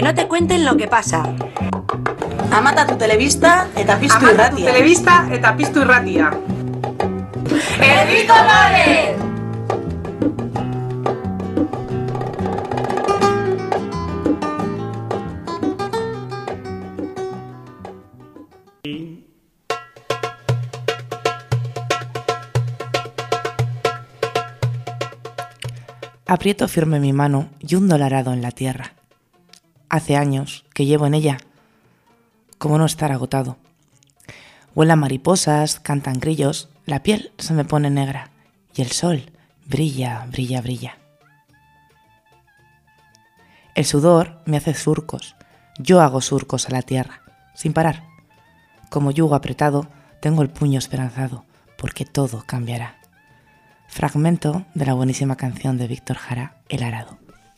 Que no te cuenten lo que pasa. Amata tu telebista eta piztu irratia. Amata tu telebista eta piztu irratia. ¡Herri Colores! Aprieto firme mi mano y hundo el arado en la tierra. Hace años que llevo en ella. ¿Cómo no estar agotado? Vuelan mariposas, cantan grillos, la piel se me pone negra y el sol brilla, brilla, brilla. El sudor me hace surcos, yo hago surcos a la tierra, sin parar. Como yugo apretado, tengo el puño esperanzado, porque todo cambiará. Fragmento de la buenísima canción de Víctor Jara, El arado.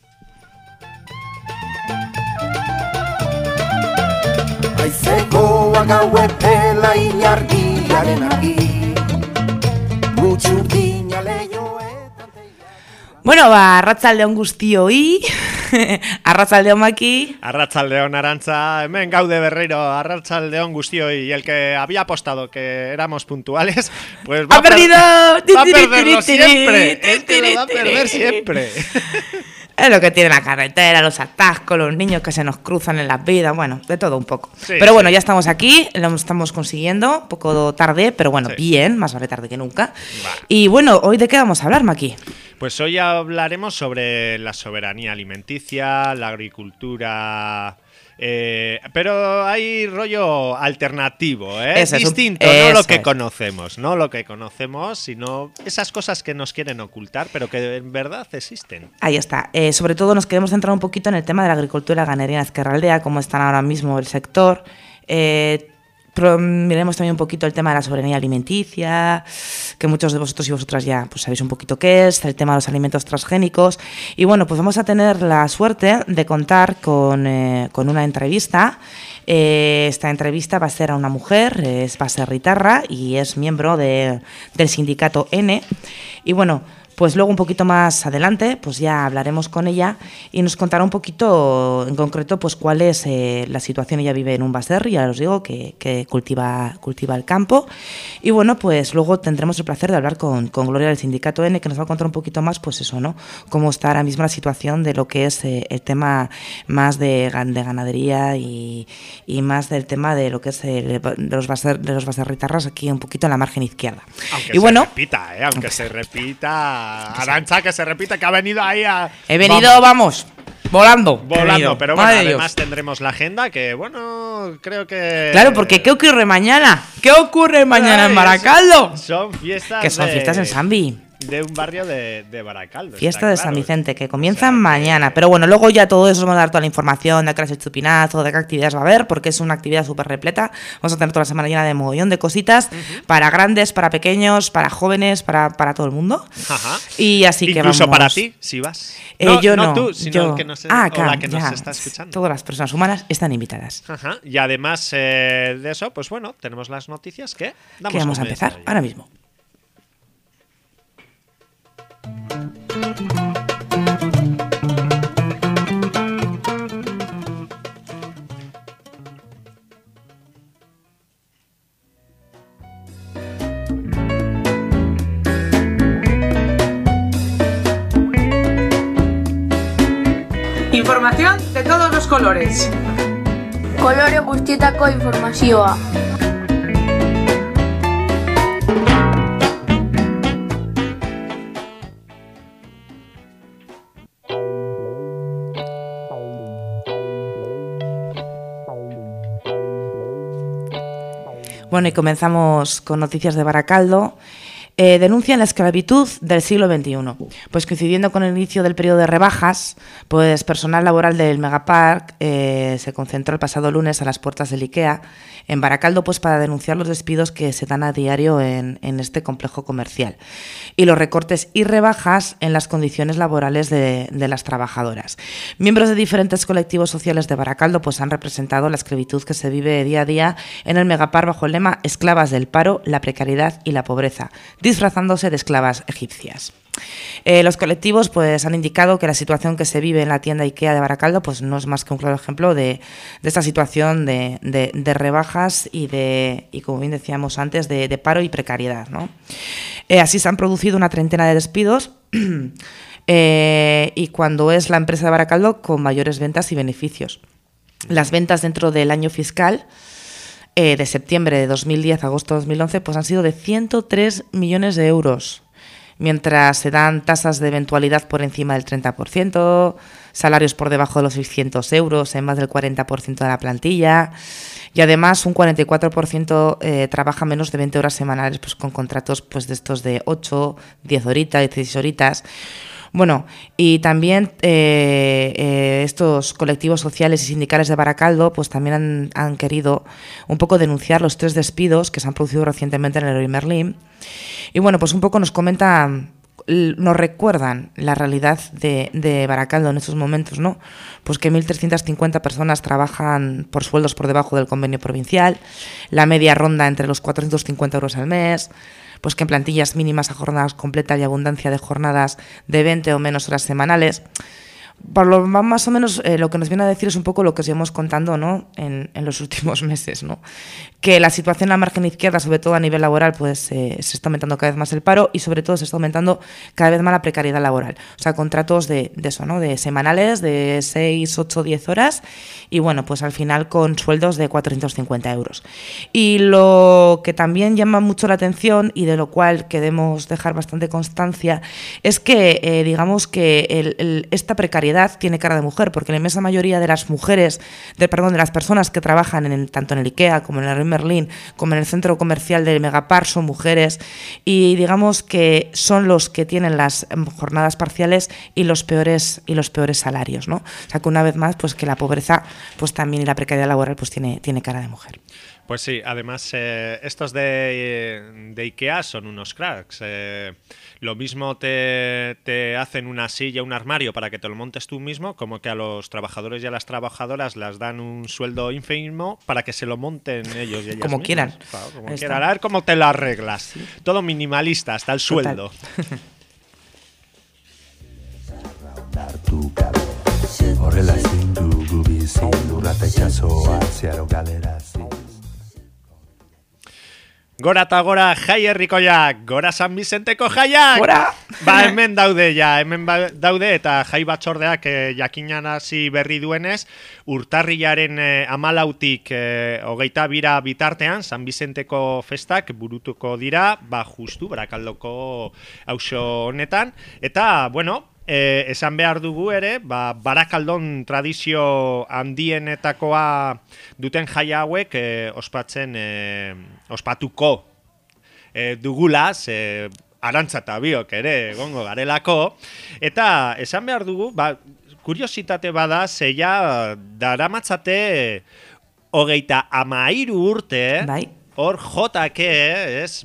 Aizekoa gauepela inargiaren argi Gutxurdina lehioetan. Bueno, arratsaldeon guztioi, arratsaldeon Maki. Arratsaldeon Arantza, hemen gaude berriro, arratsaldeon guztioi. Y el que había apostado que éramos puntuales, pues ¡Ha perdido! Va a perderlo siempre, es que lo va a perder siempre. Es lo que tiene la carretera, los atascos, los niños que se nos cruzan en las vidas, bueno, de todo un poco. Sí, pero bueno, sí. Ya estamos aquí, lo estamos consiguiendo, un poco tarde, pero bueno, Sí. bien, más vale tarde que nunca. Va. Y bueno, ¿hoy de qué vamos a hablar, Maki? Pues hoy hablaremos sobre la soberanía alimenticia, la agricultura... pero hay rollo alternativo, Eso es distinto, no lo que conocemos, no lo que conocemos, sino esas cosas que nos quieren ocultar, pero que en verdad existen. Ahí está. Sobre todo nos queremos centrar un poquito en el tema de la agricultura y la ganadería en Ezkerraldea, cómo están ahora mismo el sector. Miremos también un poquito el tema de la soberanía alimenticia, que muchos de vosotros y vosotras ya pues sabéis un poquito qué es, el tema de los alimentos transgénicos. Y bueno, pues vamos a tener la suerte de contar con una entrevista. Esta entrevista va a ser a una mujer, es baserritarra y es miembro del sindicato N. Y bueno, pues luego un poquito más adelante pues ya hablaremos con ella y nos contará un poquito en concreto pues cuál es la situación. Ella vive en un baserri, ya os digo, que cultiva el campo. Y bueno, pues luego tendremos el placer de hablar con Gloria del sindicato N, que nos va a contar un poquito más, pues eso, ¿no? Cómo está ahora mismo la situación de lo que es el tema más de ganadería y más del tema de lo que es de los baserritarras aquí un poquito en la margen izquierda. Aunque y bueno, aunque se repita, Arantza, que se repita, que ha venido ahí a... He venido, vamos volando. Volando, pero bueno, Madre de además Dios. tendremos la agenda que, bueno, creo que... Claro, porque ¿qué ocurre mañana? ¿Qué ocurre mañana en Baracaldo? Son fiestas Que son fiestas en Sambi. de un barrio de Baracaldo. Fiesta está de claro. San Vicente, que comienzan mañana. Pero bueno, luego ya todo eso vamos a dar toda la información de qué es el chupinazo, de qué actividades va a haber, porque es una actividad súper repleta. Vamos a tener toda la semana llena de mogollón de cositas, para grandes, para pequeños, para jóvenes, para todo el mundo. Ajá. Y así que vamos. Incluso para ti, si vas. Yo no. tú, sino yo. el que nos, Ah, o claro, la que nos ya. está escuchando. Todas las personas humanas están invitadas. Ajá. Y además de eso, pues bueno, tenemos las noticias que Que vamos a comienzo empezar ello. ahora mismo. Información de todos los colores. Kolore guztietako informazioa. Bueno, y comenzamos con noticias de Baracaldo. Denuncian la esclavitud del siglo XXI. Pues coincidiendo con el inicio del periodo de rebajas, pues personal laboral del Megapark se concentró el pasado lunes a las puertas del IKEA en Baracaldo, pues para denunciar los despidos que se dan a diario en este complejo comercial y los recortes y rebajas en las condiciones laborales de las trabajadoras. Miembros de diferentes colectivos sociales de Baracaldo pues han representado la esclavitud que se vive día a día en el Megapark bajo el lema "Esclavas del paro, la precariedad y la pobreza", disfrazándose de esclavas egipcias. Los colectivos pues han indicado que la situación que se vive en la tienda IKEA de Baracaldo pues no es más que un claro ejemplo de esta situación de rebajas y como bien decíamos antes, de paro y precariedad, ¿no? Así se han producido una treintena de despidos y cuando es la empresa de Baracaldo con mayores ventas y beneficios. Las ventas dentro del año fiscal de septiembre de 2010 a agosto de 2011 pues han sido de 103 millones de euros. Mientras se dan tasas de eventualidad por encima del 30%, salarios por debajo de los 600 euros en más del 40% de la plantilla y además un 44% trabaja menos de 20 horas semanales pues, con contratos pues, de estos de 8, 10 horitas, 16 horitas. Bueno, y también estos colectivos sociales y sindicales de Baracaldo pues también han querido un poco denunciar los 3 despidos que se han producido recientemente en el Leroy Merlin. Y bueno, pues un poco nos comentan, nos recuerdan la realidad de Baracaldo en estos momentos, ¿no? Pues que 1.350 personas trabajan por sueldos por debajo del convenio provincial, la media ronda entre los 450 euros al mes, pues que en plantillas mínimas a jornadas completas y abundancia de jornadas de 20 o menos horas semanales. Por lo más o menos lo que nos viene a decir es un poco lo que os llevamos contando, ¿no? en los últimos meses, ¿no? Que la situación en la margen izquierda, sobre todo a nivel laboral, pues se está aumentando cada vez más el paro y sobre todo se está aumentando cada vez más la precariedad laboral. O sea, contratos de eso, ¿no? De semanales, de 6, 8, 10 horas y bueno, pues al final con sueldos de 450 euros. Y lo que también llama mucho la atención y de lo cual queremos dejar bastante constancia es que, digamos que esta precariedad tiene cara de mujer, porque la inmensa mayoría de las mujeres, de las personas que trabajan tanto en el IKEA como en el Leroy Merlin, como en el centro comercial del Megapar, son mujeres y digamos que son los que tienen las jornadas parciales y los peores salarios, ¿no? O sea que una vez más, pues que la pobreza, pues también y la precariedad laboral, pues tiene cara de mujer. Pues sí, además estos de IKEA son unos cracks. Lo mismo te hacen una silla, un armario para que te lo montes tú mismo, como que a los trabajadores y a las trabajadoras les dan un sueldo ínfimo para que se lo monten ellos y ellas como mismas. Quieran. Claro, como quieran. A ver cómo te lo arreglas. Sí. Todo minimalista, hasta el sueldo. Gora eta gora jai herrikoiak, gora San Vicenteko jaiak! Gora! Ba, hemen daude eta jai batzordeak jakinarazi berri duenez, urtarrilaren 14tik 22 bitartean San Vicenteko festak burutuko dira, ba justu Barakaldoko auzo honetan, eta, bueno, esan behar dugu ere, Barakaldon tradizio handienetakoa duten jaia hauek ospatuko dugula, Arantza eta biok ere egongo garelako, eta esan behar dugu, kuriositate bada, zeia daramatzate 33 urte, hor jotake, ez,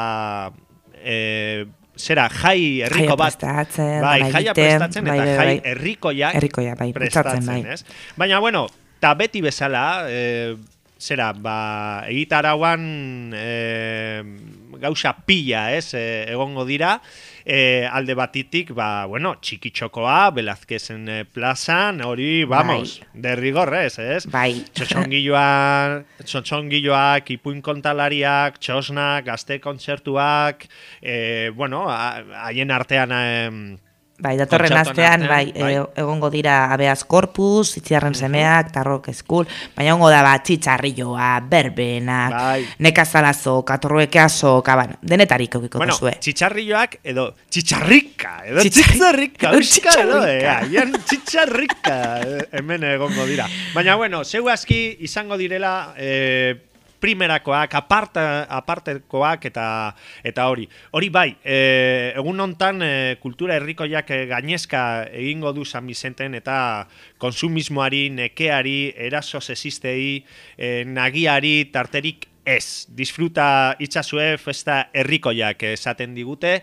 zera, jai herriko bat, jaia prestatzen, eta jai herrikoiak prestatzen, ez? Baina, bueno, eta beti bezala, zera, egitarauan gauza pila, ez, egongo dira, alde batitik, bueno, txikitxokoa, Velazquezen plazan, hori, vamos, derrigorrez, ez? Bai. Txotxongiloak, ipuin kontalariak, txosnak, gazte kontzertuak, bueno, haien artean... Bai, datorren astean, egongo dira Habeas Corpus, Itziarren semeak, Tarrok School, baina egongo da txitxarrilloa, berbenak, nekazalazoka, torruekeazoka, denetarik eukiko duzue. Bueno, txitxarrilloak edo txitxarrika, euskal, haien txitxarrika, hemen egongo dira. Baina, bueno, zeu aski izango direla... primerakoak, apartekoak eta hori. Hori bai, egun hontan kultura herrikoiak gainezka egingo du San Vicenten eta konsumismoari, nekeari, eraso sexistei, nagiari, tarterik ez. Disfruta itzazue festa herrikoiak esaten digute,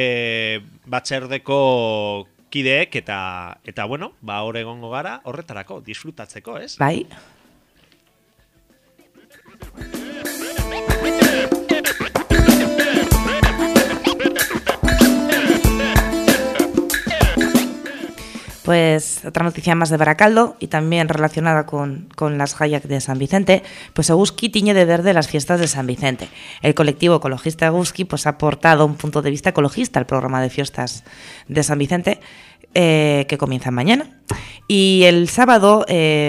batzerdeko kideek eta bueno, hor egongo gara, horretarako, disfrutatzeko, ez? Bai. Pues otra noticia más de Baracaldo y también relacionada con las Jaiak de San Vicente, pues Eguski tiñe de verde las fiestas de San Vicente. El colectivo ecologista Eguski pues ha aportado un punto de vista ecologista al programa de fiestas de San Vicente, que comienza mañana. Y el sábado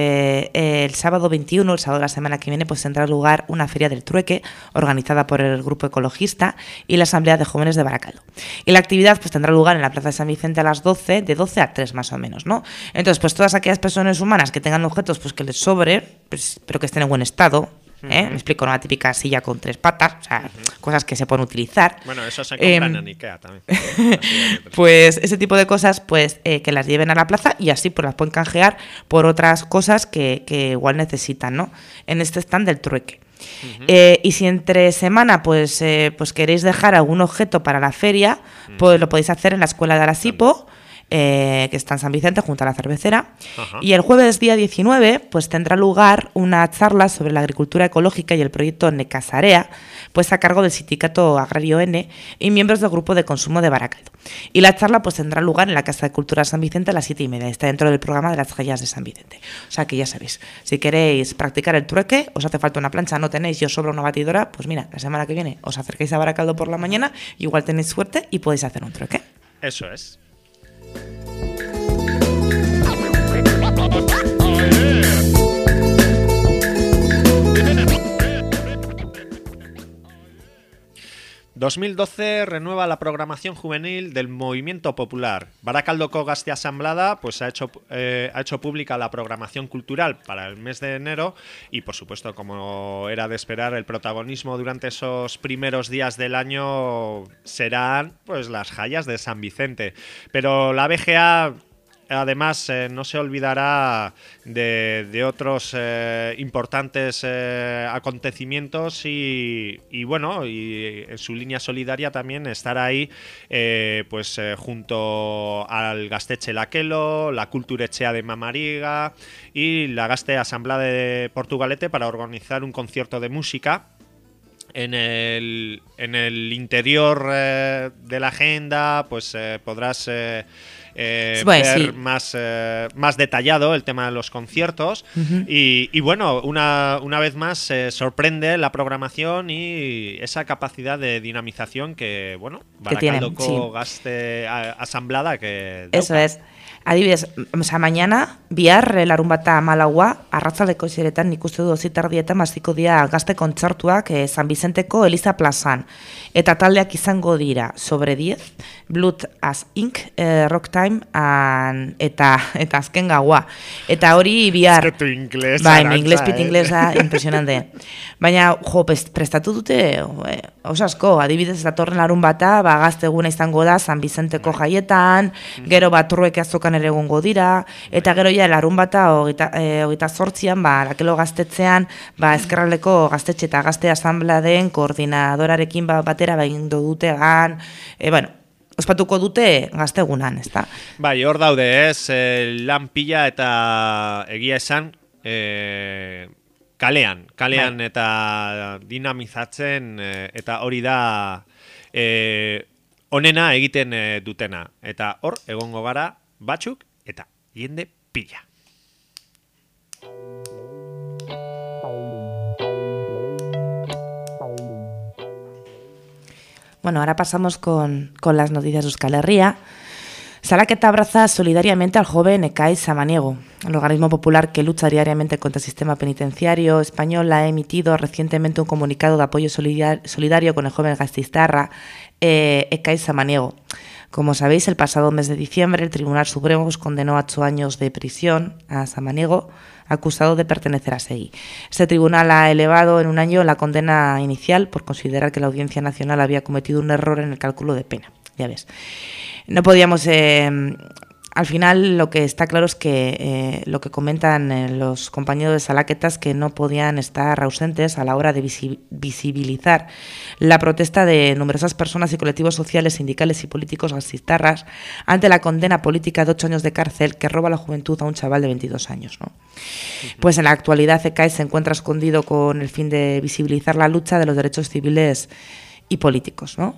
21, el sábado de la semana que viene, pues tendrá lugar una feria del trueque organizada por el grupo ecologista y la Asamblea de Jóvenes de Baracaldo. Y la actividad pues tendrá lugar en la Plaza de San Vicente a las 12, de 12 a 3 más o menos, ¿no? Entonces, pues todas aquellas personas humanas que tengan objetos pues que les sobre, pues, pero que estén en buen estado, me explico, una típica silla con 3 patas, o sea, cosas que se pueden utilizar. Bueno, eso se compran en Ikea también. Pues ese tipo de cosas, pues que las lleven a la plaza y así pues las pueden canjear por otras cosas que igual necesitan, ¿no? En este stand del trueque. Y si entre semana pues queréis dejar algún objeto para la feria, pues lo podéis hacer en la escuela de Arasipo, que está en San Vicente junto a la cervecera. Y el jueves día 19 pues tendrá lugar una charla sobre la agricultura ecológica y el proyecto Necasarea, pues a cargo del Sindicato Agrario N y miembros del grupo de consumo de Baracaldo. Y la charla pues tendrá lugar en la Casa de Cultura de San Vicente a las 7:30. Está dentro del programa de las Jaiak de San Vicente. O sea que ya sabéis, si queréis practicar el trueque, os hace falta una plancha, no tenéis, y os sobra una batidora, pues mira, la semana que viene os acerquéis a Baracaldo por la mañana, igual tenéis suerte y podéis hacer un trueque. Eso es. ...2012 renueva la programación juvenil del Movimiento Popular. Barakaldoko Gazte Asamblada pues ha hecho pública la programación cultural para el mes de enero y, por supuesto, como era de esperar, el protagonismo durante esos primeros días del año serán pues las Jaiak de San Vicente. Pero la BGA... Además, no se olvidará de otros importantes acontecimientos y bueno, y en su línea solidaria también estar ahí junto al Gaztetxe Lakelo, la Kulturetxea de Mamariga y la Gazte Asamblea de Portugalete para organizar un concierto de música. En el interior de la agenda pues podrás ver más detallado el tema de los conciertos y bueno, una vez más sorprende la programación y esa capacidad de dinamización que, bueno, Barakaldoko Gazte Asamblada que dauka. Eso es. Adibidez, mañana, bihar, larunbata 14, arratsaldeko zeretan nik uste du 8:30 hasiko dira gazte kontzertuak San Vicenteko Eliza plazan. Eta taldeak izango dira Sobre 10, Blood as Ink, Rock Time, eta azken gaua. Eta hori bihar... Ez que tu inglés, bai, mi inglés pit inglesa, impresionante. Baina, prestatu dute, osasko, adibidez, datorren larunbata, gazte eguna izango da San Vicenteko jaietan, gero trueke azokan ere egongo dira, eta gero ja larunbata 28an, Lakelo gaztetzean, Ezkerraldeko gaztetxe eta gazte asambladen koordinadorarekin batera egingo dute bueno, ospatuko dute gaztegunan, ezta? Bai, hor daude, lan pila eta egia esan, kalean eta dinamizatzen, eta hori da onena egiten dutena. Eta hor, egongo gara batzuk eta jende pila. Bueno, ahora pasamos con las noticias de Euskal Herria. Salaketa abraza solidariamente al joven Ekaitz Samaniego. El organismo popular que lucha diariamente contra el sistema penitenciario español ha emitido recientemente un comunicado de apoyo solidario con el joven gasteiztarra Ekaitz Samaniego. Como sabéis, el pasado mes de diciembre el Tribunal Supremo condenó a 8 años de prisión a Samaniego, acusado de pertenecer a SEGI. Este tribunal ha elevado en un año la condena inicial por considerar que la Audiencia Nacional había cometido un error en el cálculo de pena. Ya ves. No podíamos... al final lo que está claro es que lo que comentan los compañeros de Salaketa es que no podían estar ausentes a la hora de visibilizar la protesta de numerosas personas y colectivos sociales, sindicales y políticos gasteiztarras ante la condena política de 8 años de cárcel que roba la juventud a un chaval de 22 años, ¿no? Pues en la actualidad Ekaitz se encuentra escondido con el fin de visibilizar la lucha de los derechos civiles y políticos, ¿no?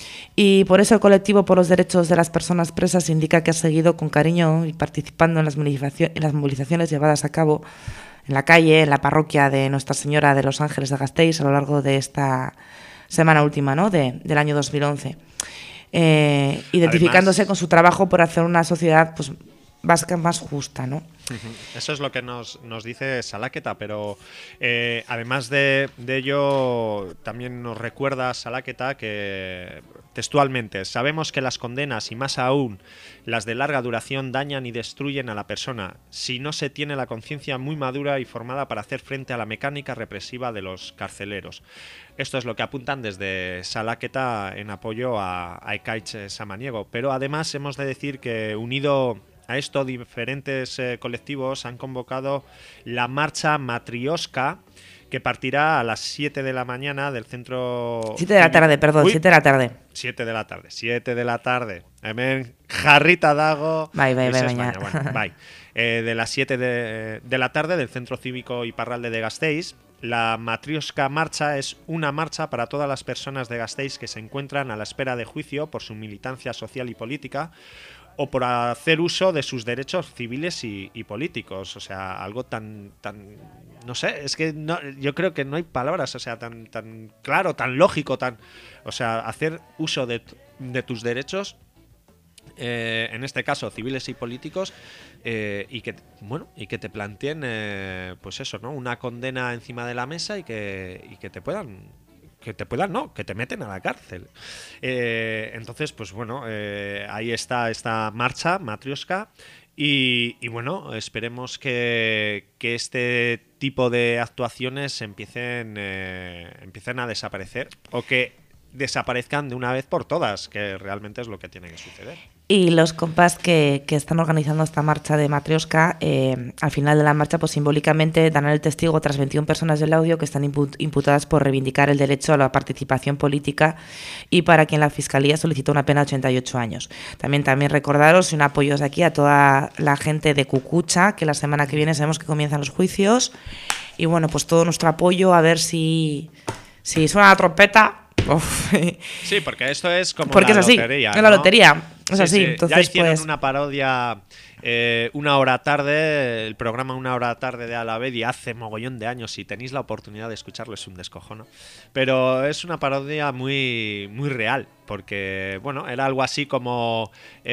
Y por eso el colectivo por los derechos de las personas presas indica que ha seguido con cariño y participando en las movilizaciones llevadas a cabo en la calle, en la parroquia de Nuestra Señora de los Ángeles de Gasteiz a lo largo de esta semana última, ¿no? del año 2011. Identificándose con su trabajo por hacer una sociedad pues vasca más justa, ¿no? Eso es lo que nos dice Salaketa, pero además de ello también nos recuerda Salaketa que textualmente sabemos que las condenas y más aún las de larga duración dañan y destruyen a la persona si no se tiene la conciencia muy madura y formada para hacer frente a la mecánica represiva de los carceleros. Esto es lo que apuntan desde Salaketa en apoyo a Ekaitz Samaniego, pero además hemos de decir que unido a esto, diferentes colectivos han convocado la marcha Matrioska, que partirá a las 7 de la mañana del centro... 7 de la tarde, perdón, 7 de la tarde. 7 de la tarde. Hemen jarrita dago. Bye. Bueno, bye. De las 7 de la tarde del Centro Cívico Iparralde de Gasteiz. La Matrioska Marcha es una marcha para todas las personas de Gasteiz que se encuentran a la espera de juicio por su militancia social y política o por hacer uso de sus derechos civiles y políticos. O sea, algo tan no sé, es que no, yo creo que no hay palabras, o sea, tan claro, tan lógico, o sea, hacer uso de tus derechos, en este caso civiles y políticos, y que te planteen pues eso, ¿no? Una condena encima de la mesa y que te puedan que te meten a la cárcel. Entonces, pues bueno, ahí está esta marcha Matrioska y bueno, esperemos que este tipo de actuaciones empiecen a desaparecer o que desaparezcan de una vez por todas, que realmente es lo que tiene que suceder. Y los compas que están organizando esta marcha de Matrioska, al final de la marcha, pues simbólicamente dan el testigo otras 21 personas del audio que están imputadas por reivindicar el derecho a la participación política y para quien la Fiscalía solicitó una pena de 88 años. También recordaros y un apoyo aquí a toda la gente de Cucucha, que la semana que viene sabemos que comienzan los juicios. Y bueno, pues todo nuestro apoyo, a ver si suena la trompeta. Uf. Sí, porque esto es como porque la es así, lotería, es la ¿no? lotería. Es sí, así. sí. Entonces, ya hicieron pues una parodia una hora tarde, el programa Una Hora Tarde de Alavedi hace mogollón de años. Si tenéis la oportunidad de escucharlo es un descojono. Pero es una parodia muy, muy real, porque bueno, era algo así como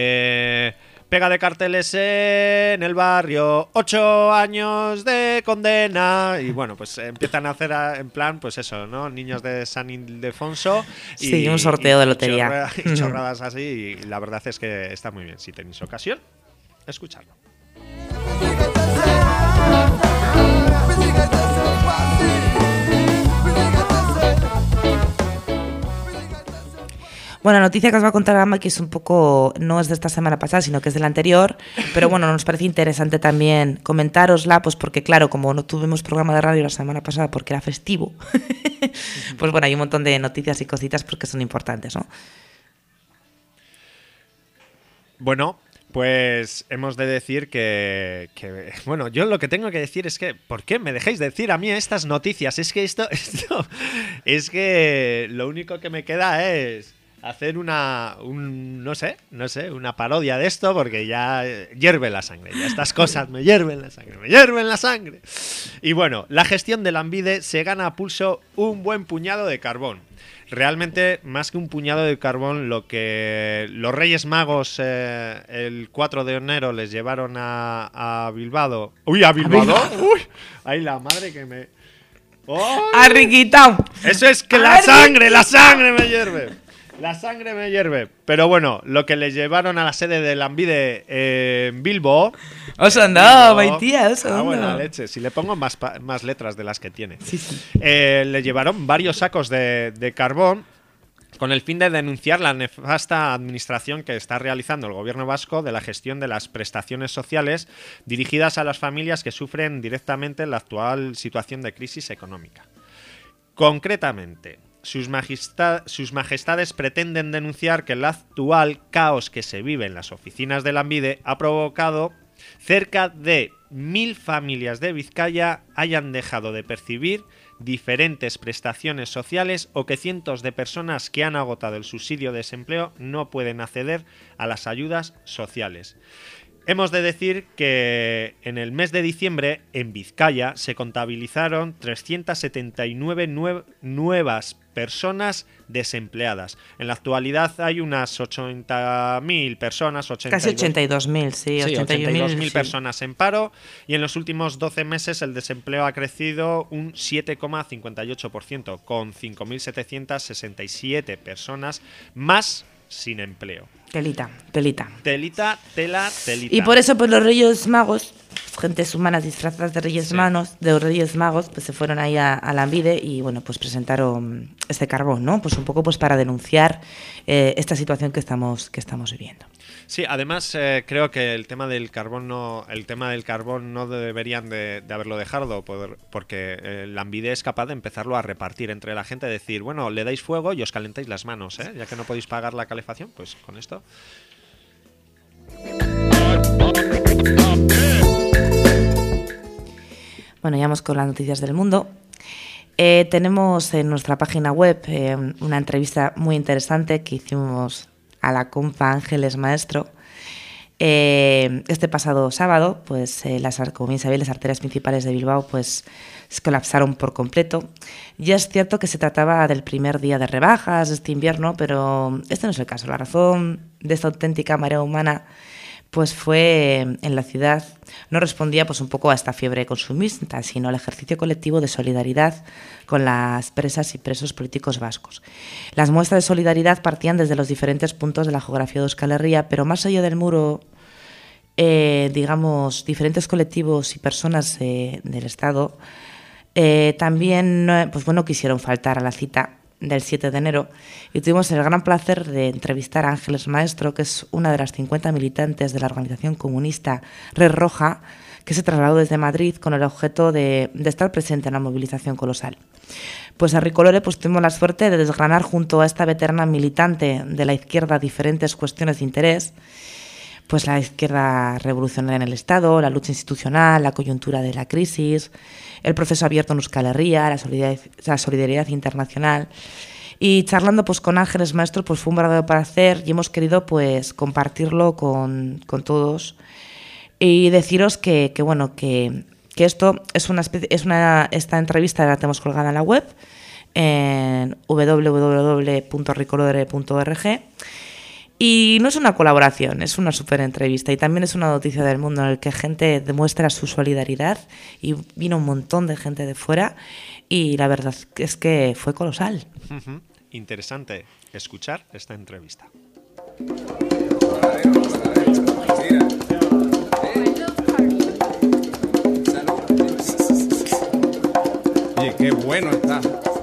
pega de carteles en el barrio, 8 años de condena. Y bueno, pues empiezan a hacer en plan, pues eso, ¿no? Niños de San Ildefonso. Sí, un sorteo de lotería. Y chorradas así. Y la verdad es que está muy bien. Si tenéis ocasión, escucharlo. Bueno, la noticia que os va a contar Ama, que es un poco, no es de esta semana pasada, sino que es de la anterior, pero bueno, nos parece interesante también comentárosla, pues porque claro, como no tuvimos programa de radio la semana pasada porque era festivo, pues bueno, hay un montón de noticias y cositas porque son importantes, ¿no? Bueno, pues hemos de decir que bueno, yo lo que tengo que decir es que ¿por qué me dejáis decir a mí estas noticias? Es que esto es que lo único que me queda es hacer una parodia de esto, porque ya hierve la sangre, ya estas cosas me hierven la sangre. Y bueno, la gestión de Lanbide se gana a pulso un buen puñado de carbón. Realmente, más que un puñado de carbón, lo que los Reyes Magos el 4 de enero les llevaron a Bilbao. ¡Uy, a Bilbao! ¡Uy! ¡Ay, la madre que me... ¡Oh! ¡Arriquitao! Eso es que la sangre me hierve. La sangre me hierve. Pero bueno, lo que les llevaron a la sede de Lanbide en Bilbo... ¡Osando, maitía, osando! Buena leche. Si le pongo más letras de las que tiene. Sí. Le llevaron varios sacos de carbón con el fin de denunciar la nefasta administración que está realizando el gobierno vasco de la gestión de las prestaciones sociales dirigidas a las familias que sufren directamente la actual situación de crisis económica. Concretamente, sus majestades pretenden denunciar que el actual caos que se vive en las oficinas de Lanbide ha provocado cerca de 1.000 familias de Vizcaya hayan dejado de percibir diferentes prestaciones sociales o que cientos de personas que han agotado el subsidio de desempleo no pueden acceder a las ayudas sociales. Hemos de decir que en el mes de diciembre en Vizcaya se contabilizaron 379 nuevas personas desempleadas. En la actualidad hay unas 80.000 personas, casi 82.000, sí, 82.000 sí. personas en paro, y en los últimos 12 meses el desempleo ha crecido un 7,58%, con 5.767 personas más sin empleo. Telita. Telita. Y por eso, pues los Reyes Magos, gentes humanas disfrazadas de Reyes Magos, pues se fueron ahí a Lanbide y bueno, pues presentaron este carbón, ¿no? Pues un poco pues para denunciar esta situación que estamos viviendo. Sí, además creo que el tema del carbón no deberían de haberlo dejado, porque Lanbide es capaz de empezarlo a repartir entre la gente, decir, bueno, le dais fuego y os calentáis las manos, ya que no podéis pagar la calefacción, pues con esto. Bueno, ya vamos con las noticias del mundo. Tenemos en nuestra página web una entrevista muy interesante que hicimos a la compa Ángeles Maestro. Este pasado sábado, pues como bien sabéis, las arterias principales de Bilbao pues se colapsaron por completo. Ya es cierto que se trataba del primer día de rebajas de este invierno, pero este no es el caso. La razón de esta auténtica marea humana pues fue en la ciudad, no respondía pues un poco a esta fiebre consumista, sino al ejercicio colectivo de solidaridad con las presas y presos políticos vascos. Las muestras de solidaridad partían desde los diferentes puntos de la geografía de Euskal Herria, pero más allá del muro, digamos, diferentes colectivos y personas del Estado también pues bueno, quisieron faltar a la cita del 7 de enero y tuvimos el gran placer de entrevistar a Ángeles Maestro, que es una de las 50 militantes de la organización comunista Red Roja, que se trasladó desde Madrid con el objeto de estar presente en la movilización colosal. Pues a Ricolore pues tuvimos la suerte de desgranar junto a esta veterana militante de la izquierda diferentes cuestiones de interés, pues la izquierda revolucionaria en el Estado, la lucha institucional, la coyuntura de la crisis, el proceso abierto en Euskal Herria, la solidaridad internacional. Y charlando pues con Ángeles Maestro pues fue un verdadero placer y hemos querido pues compartirlo con todos y deciros que esto es esta entrevista la tenemos colgada en la web en www.ricolore.org. Y no es una colaboración, es una súper entrevista y también es una noticia del mundo en el que gente demuestra su solidaridad y vino un montón de gente de fuera y la verdad es que fue colosal. Interesante escuchar esta entrevista. Oye, qué bueno está.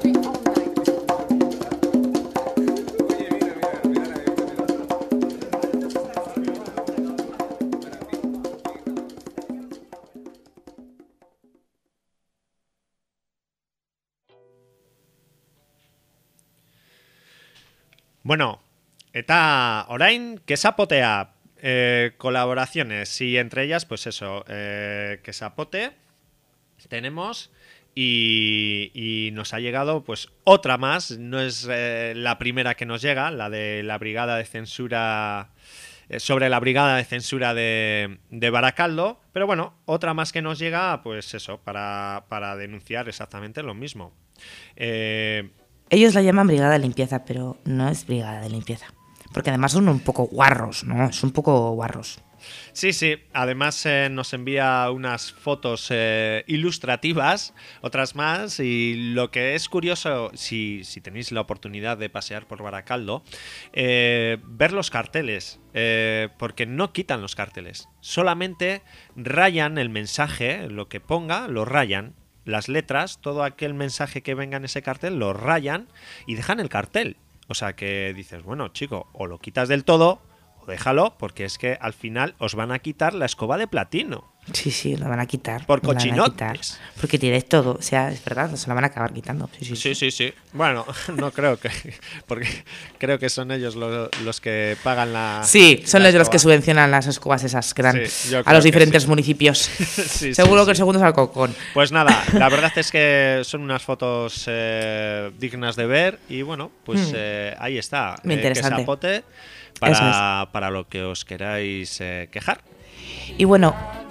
Bueno, eta orain Kesapotea, colaboraciones y entre ellas, pues eso, Kesapote tenemos y nos ha llegado pues otra más, no es la primera que nos llega, la de la brigada de censura, sobre la brigada de censura de Barakaldo, pero bueno, otra más que nos llega, pues eso, para denunciar exactamente lo mismo. Ellos la llaman brigada de limpieza, pero no es brigada de limpieza. Porque además son un poco guarros, ¿no? Es un poco guarros. Sí, además nos envía unas fotos ilustrativas, otras más, y lo que es curioso, si tenéis la oportunidad de pasear por Barakaldo, ver los carteles, porque no quitan los carteles, solamente rayan el mensaje, lo que ponga, lo rayan. Las letras, todo aquel mensaje que venga en ese cartel, lo rayan y dejan el cartel. O sea que dices, bueno, chico, o lo quitas del todo o déjalo, porque es que al final os van a quitar la escoba de platino. Sí, la van a quitar. Por la van a cochinotes. quitar, porque tienes todo, o sea, es verdad, se la van a acabar quitando. Sí. Bueno, no creo que... Porque creo que son ellos los que pagan la... Sí, son la ellos los que escoba. subvencionan las escobas esas que dan Sí, yo a creo los que diferentes sí. municipios. Sí, Seguro sí. que el segundo es Alcorcón. Pues nada, la verdad es que son unas fotos dignas de ver y bueno, pues ahí está. Muy interesante. Que se apote para lo que os queráis quejar. Y bueno...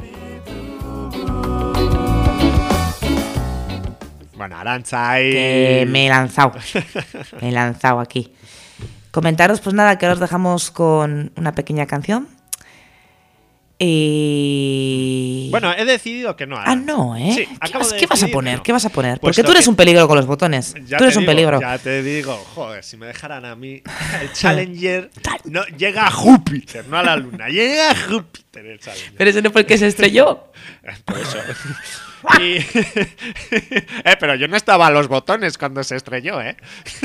Bueno, Arantza ahí... Que me he lanzado aquí. Comentaros, pues nada, que ahora os dejamos con una pequeña canción. Y... Bueno, he decidido que no. Arantza. No, ¿eh? Sí, acabo de ¿Qué vas a decidir poner? que no. ¿Qué vas a poner? Pues Porque tú lo eres que- un peligro con los botones. Ya Tú eres te un digo, peligro. Ya te digo, joder, si me dejaran a mí, el Challenger no, llega a Júpiter, no a la Luna, llega a Júpiter el Challenger. Pero ese no fue el que se estrelló. Por eso. Pero yo no estaba a los botones cuando se estrelló, ¿eh?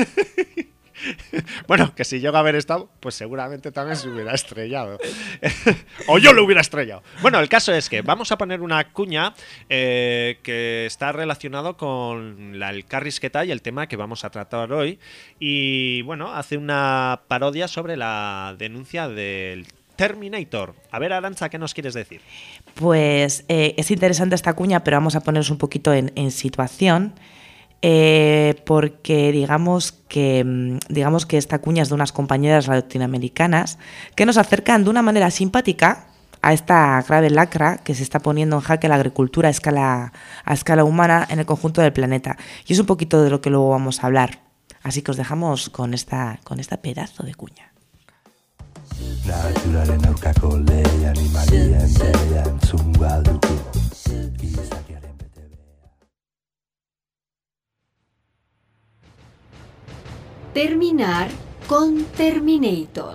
Bueno, que si llega a haber estado, pues seguramente también se hubiera estrellado. O yo lo hubiera estrellado. Bueno, el caso es que vamos a poner una cuña que está relacionado con el Carrisqueta y el tema que vamos a tratar hoy. Y bueno, hace una parodia sobre la denuncia del Terminator. A ver, Arantza, ¿qué nos quieres decir? Pues es interesante esta cuña, pero vamos a poneros un poquito en situación. Porque digamos que esta cuña es de unas compañeras latinoamericanas que nos acercan de una manera simpática a esta grave lacra que se está poniendo en jaque la agricultura a escala humana en el conjunto del planeta. Y es un poquito de lo que luego vamos a hablar. Así que os dejamos con esta pedazo de cuña. Naturaren aurkako lehen animalien berean zunga dugu Gizakiaren bete Terminar con Terminator.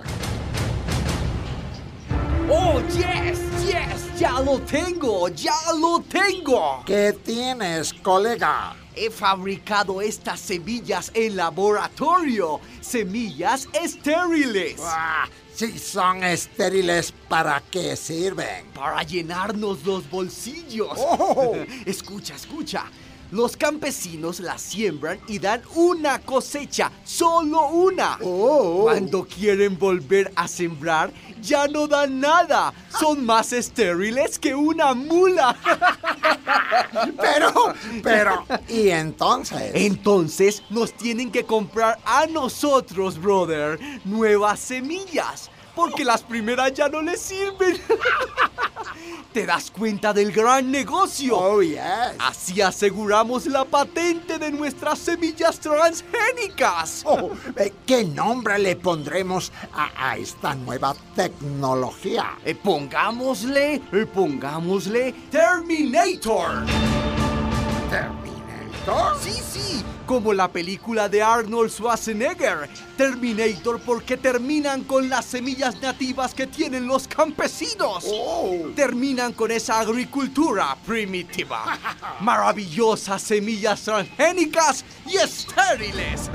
¡Oh, yes! ¡Ya lo tengo! ¿Qué tienes, colega? He fabricado estas semillas en laboratorio. Semillas estériles. Si son estériles, ¿para qué sirven? Para llenarnos los bolsillos. Oh. Escucha. Los campesinos las siembran y dan una cosecha, solo una. Oh. Cuando quieren volver a sembrar, ya no dan nada. Son más estériles que una mula. Pero, ¿y entonces? Entonces nos tienen que comprar a nosotros, brother, nuevas semillas. Porque las primeras ya no les sirven. ¿Te das cuenta del gran negocio? Oh, yes. Así aseguramos la patente de nuestras semillas transgénicas. Oh, ¿qué nombre le pondremos a esta nueva tecnología? Pongámosle Terminator. ¿Terminator? Sí, como la película de Arnold Schwarzenegger. Terminator porque terminan con las semillas nativas que tienen los campesinos. Oh. Terminan con esa agricultura primitiva. Maravillosas semillas transgénicas y estériles.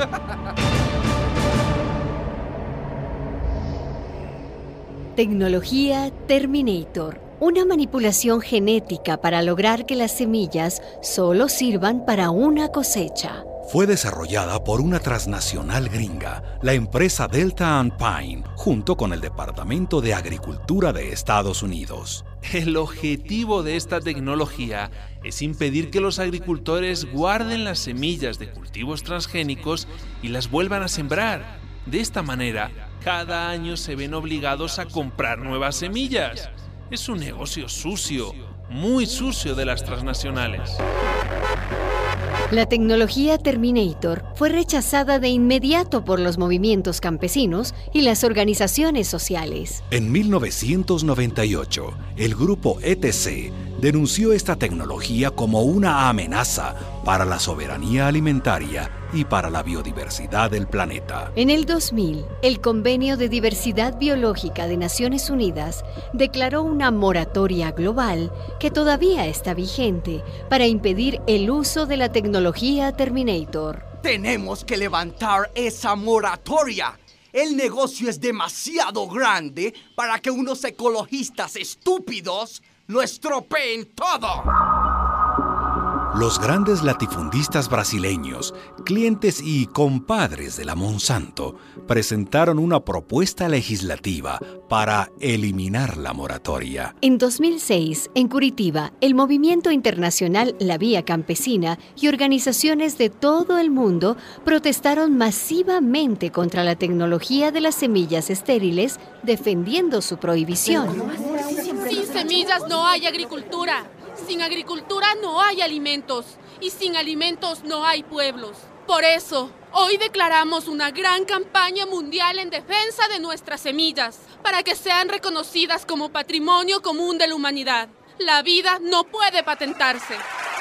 Tecnología Terminator. Una manipulación genética para lograr que las semillas solo sirvan para una cosecha. Fue desarrollada por una transnacional gringa, la empresa Delta and Pine, junto con el Departamento de Agricultura de Estados Unidos. El objetivo de esta tecnología es impedir que los agricultores guarden las semillas de cultivos transgénicos y las vuelvan a sembrar. De esta manera, cada año se ven obligados a comprar nuevas semillas. Es un negocio sucio, muy sucio de las transnacionales. La tecnología Terminator fue rechazada de inmediato por los movimientos campesinos y las organizaciones sociales. En 1998, el grupo ETC denunció esta tecnología como una amenaza para la soberanía alimentaria y para la biodiversidad del planeta. En el 2000, el Convenio de Diversidad Biológica de Naciones Unidas declaró una moratoria global que todavía está vigente para impedir el uso de la tecnología Terminator. Tenemos que levantar esa moratoria. El negocio es demasiado grande para que unos ecologistas estúpidos lo estropeen todo. Los grandes latifundistas brasileños, clientes y compadres de la Monsanto, presentaron una propuesta legislativa para eliminar la moratoria. En 2006, en Curitiba, el movimiento internacional La Vía Campesina y organizaciones de todo el mundo protestaron masivamente contra la tecnología de las semillas estériles, defendiendo su prohibición. Sin semillas no hay agricultura. Sin agricultura no hay alimentos y sin alimentos no hay pueblos. Por eso, hoy declaramos una gran campaña mundial en defensa de nuestras semillas, para que sean reconocidas como patrimonio común de la humanidad. La vida no puede patentarse.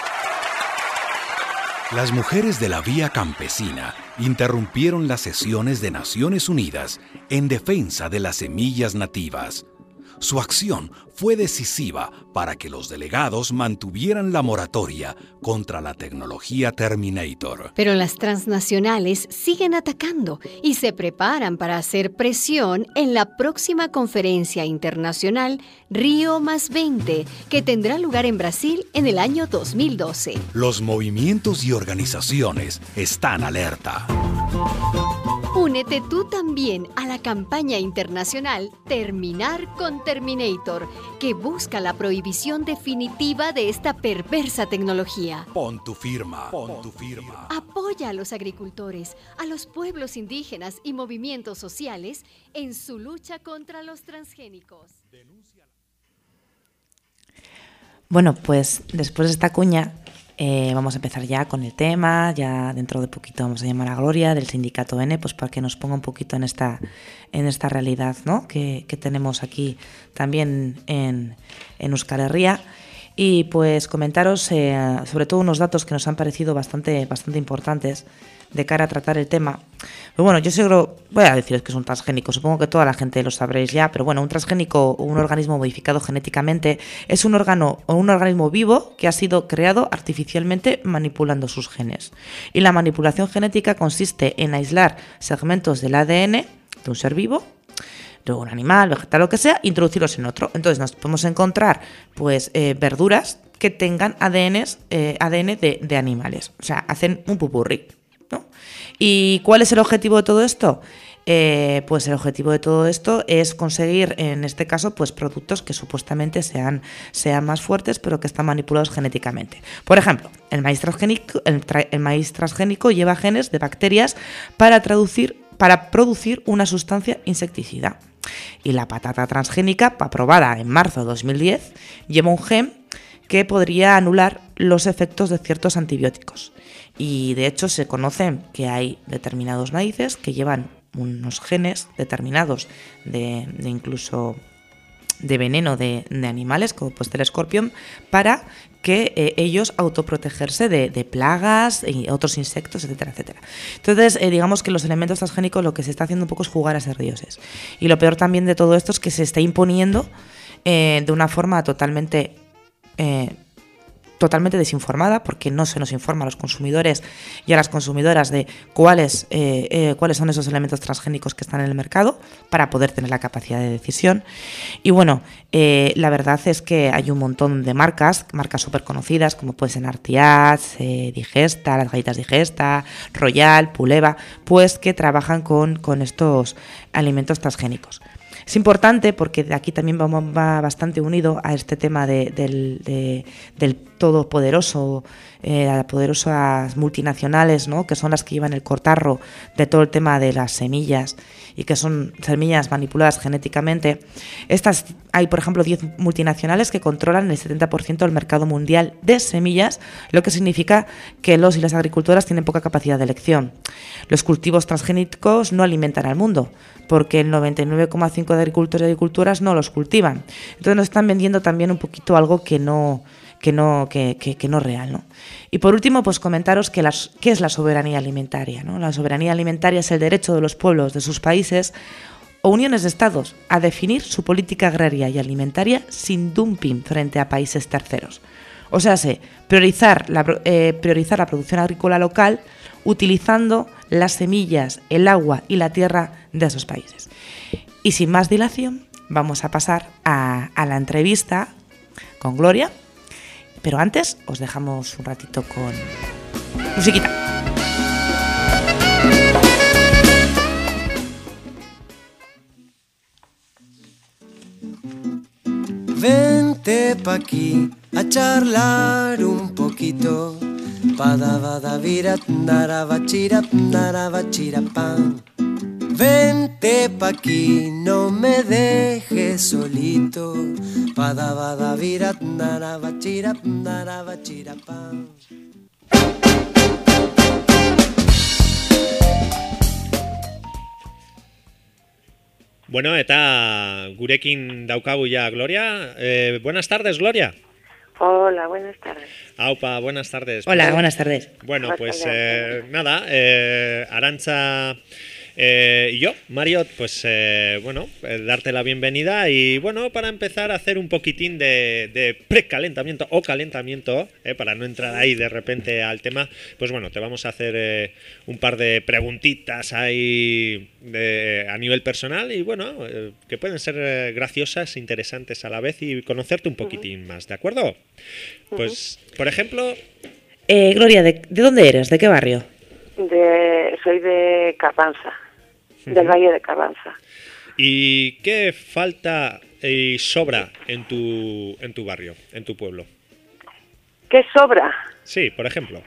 Las mujeres de la Vía Campesina interrumpieron las sesiones de Naciones Unidas en defensa de las semillas nativas. Su acción fue decisiva para que los delegados mantuvieran la moratoria contra la tecnología Terminator. Pero las transnacionales siguen atacando y se preparan para hacer presión en la próxima conferencia internacional Río+20, que tendrá lugar en Brasil en el año 2012. Los movimientos y organizaciones están alerta. Únete tú también a la campaña internacional Terminar con Terminator, que busca la prohibición definitiva de esta perversa tecnología. Pon tu firma, pon tu firma. Apoya a los agricultores, a los pueblos indígenas y movimientos sociales en su lucha contra los transgénicos. Bueno, pues después de esta cuña vamos a empezar ya con el tema. Ya dentro de poquito vamos a llamar a Gloria del sindicato N, pues para que nos ponga un poquito en esta realidad, ¿no? que tenemos aquí también en Euskal Herria. Y pues comentaros sobre todo unos datos que nos han parecido bastante importantes de cara a tratar el tema. Pero bueno, yo seguro, voy a deciros que es un transgénico, supongo que toda la gente lo sabréis ya, pero bueno, un transgénico o un organismo modificado genéticamente es un organismo vivo que ha sido creado artificialmente manipulando sus genes. Y la manipulación genética consiste en aislar segmentos del ADN de un ser vivo, de un animal, vegetal, lo que sea, e introducirlos en otro. Entonces nos podemos encontrar pues verduras que tengan ADN de animales, o sea, hacen un pupurrí, ¿no? ¿Y cuál es el objetivo de todo esto? Pues el objetivo de todo esto es conseguir, en este caso, pues productos que supuestamente sean más fuertes, pero que están manipulados genéticamente. Por ejemplo, el maíz transgénico lleva genes de bacterias para producir una sustancia insecticida. Y la patata transgénica, aprobada en marzo de 2010, lleva un gen que podría anular los efectos de ciertos antibióticos. Y de hecho se conoce que hay determinados maíces que llevan unos genes determinados de incluso de veneno de animales, como pues del escorpión, para que ellos autoprotegerse de plagas y otros insectos, etcétera, etcétera. Entonces, digamos que los elementos transgénicos lo que se está haciendo un poco es jugar a ser dioses. Y lo peor también de todo esto es que se está imponiendo de una forma totalmente desinformada, porque no se nos informa a los consumidores y a las consumidoras de cuáles son esos elementos transgénicos que están en el mercado para poder tener la capacidad de decisión. Y bueno, la verdad es que hay un montón de marcas súper conocidas, como pueden ser Artiaz, Digesta, las galletas Digesta, Royal, Puleva, pues que trabajan con estos alimentos transgénicos. Es importante porque de aquí también va bastante unido a este tema del todopoderoso, las poderosas multinacionales, ¿no? Que son las que llevan el cotarro de todo el tema de las semillas y que son semillas manipuladas genéticamente. Hay, por ejemplo, 10 multinacionales que controlan el 70% del mercado mundial de semillas, lo que significa que los y las agricultoras tienen poca capacidad de elección. Los cultivos transgénicos no alimentan al mundo, porque el 99,5% de agricultores y agricultoras no los cultivan. Entonces nos están vendiendo también un poquito algo que no es real, ¿no? Y por último, pues comentaros qué es la soberanía alimentaria, ¿no? La soberanía alimentaria es el derecho de los pueblos de sus países o uniones de estados a definir su política agraria y alimentaria sin dumping frente a países terceros. O sea, priorizar la producción agrícola local utilizando las semillas, el agua y la tierra de esos países. Y sin más dilación, vamos a pasar a la entrevista Gloria. Pero antes os dejamos un ratito con musiquita. Vente pa' aquí a charlar un poquito. Padavadavirat-narabachirap-narabachirapam. Vente pa' aquí, no me dejes solito. Padavadavirat-narabachirap-narabachirapam. Bueno, eta gurekin daukagu ya Gloria. Buenas tardes, Gloria. Hola, buenas tardes. Aupa, buenas tardes. Hola, buenas tardes. Bueno, pues nada, Arantxa y yo, Mariot, pues bueno, darte la bienvenida y bueno, para empezar a hacer un poquitín de precalentamiento o calentamiento, para no entrar ahí de repente al tema, pues bueno, te vamos a hacer un par de preguntitas ahí a nivel personal y bueno, que pueden ser graciosas, interesantes a la vez y conocerte un poquitín más, ¿de acuerdo? Pues, por ejemplo... Gloria, ¿de dónde eres? ¿De qué barrio? Soy de Carranza, del Valle de Carranza. ¿Y qué falta y sobra en tu barrio, en tu pueblo? ¿Qué sobra? Sí, por ejemplo.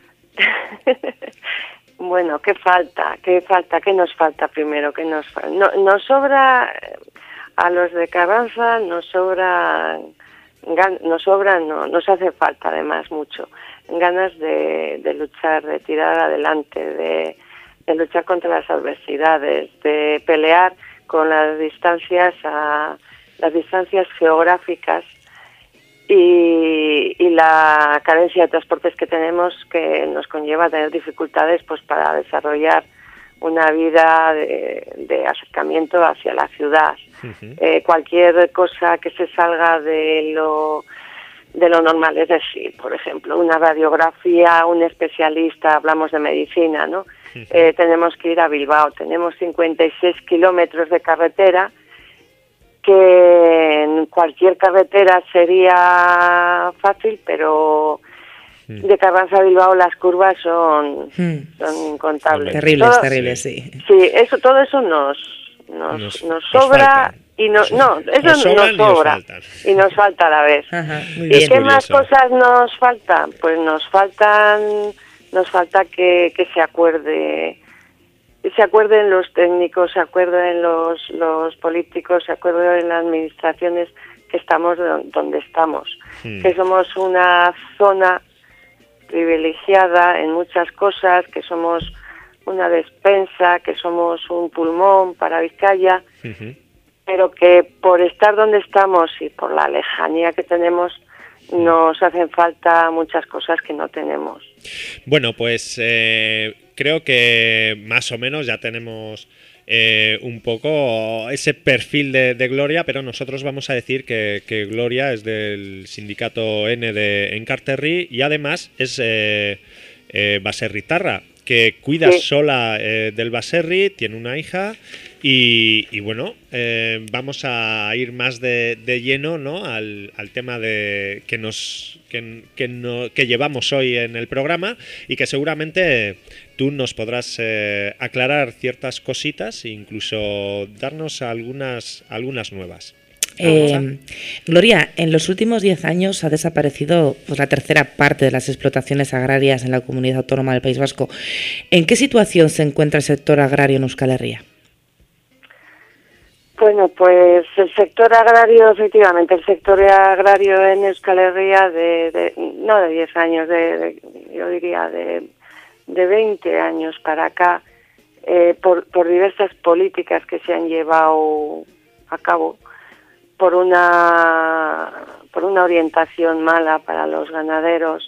Bueno, ¿qué falta? ¿Qué nos falta primero? Nos sobra a los de Carranza, nos hace falta además mucho ganas de luchar, de tirar adelante, de luchar contra las adversidades, de pelear con las distancias geográficas y la carencia de transportes que tenemos, que nos conlleva a tener dificultades pues para desarrollar una vida de acercamiento hacia la ciudad. Cualquier cosa que se salga de lo normal, es decir, por ejemplo, una radiografía, un especialista, hablamos de medicina, ¿no? Tenemos que ir a Bilbao, tenemos 56 kilómetros de carretera, que en cualquier carretera sería fácil, pero de Carranza a Bilbao las curvas son incontables. Terribles, sí. Sí, todo eso nos sobra. Y nos sobra y nos falta a la vez. Ajá, ¿Y qué más cosas nos faltan? Pues nos falta que se acuerden los técnicos, se acuerden los políticos, se acuerden las administraciones que estamos donde estamos, que somos una zona privilegiada en muchas cosas, que somos una despensa, que somos un pulmón para Vizcaya, pero que por estar donde estamos y por la lejanía que tenemos, nos hacen falta muchas cosas que no tenemos. Bueno, pues creo que más o menos ya tenemos un poco ese perfil de Gloria, pero nosotros vamos a decir que Gloria es del sindicato N de Enkarterri y además es baserritarra, que cuida sola del baserri, tiene una hija y bueno, vamos a ir más de lleno, ¿no? al tema de que llevamos hoy en el programa y que seguramente tú nos podrás aclarar ciertas cositas e incluso darnos algunas nuevas. Gloria, en los últimos 10 años ha desaparecido pues, la tercera parte de las explotaciones agrarias en la Comunidad Autónoma del País Vasco. ¿En qué situación se encuentra el sector agrario en Euskal Herria? Bueno, pues el sector agrario, efectivamente, el sector agrario en Euskal Herria no de 10 años, yo diría de 20 años para acá, por diversas políticas que se han llevado a cabo, por una orientación mala para los ganaderos,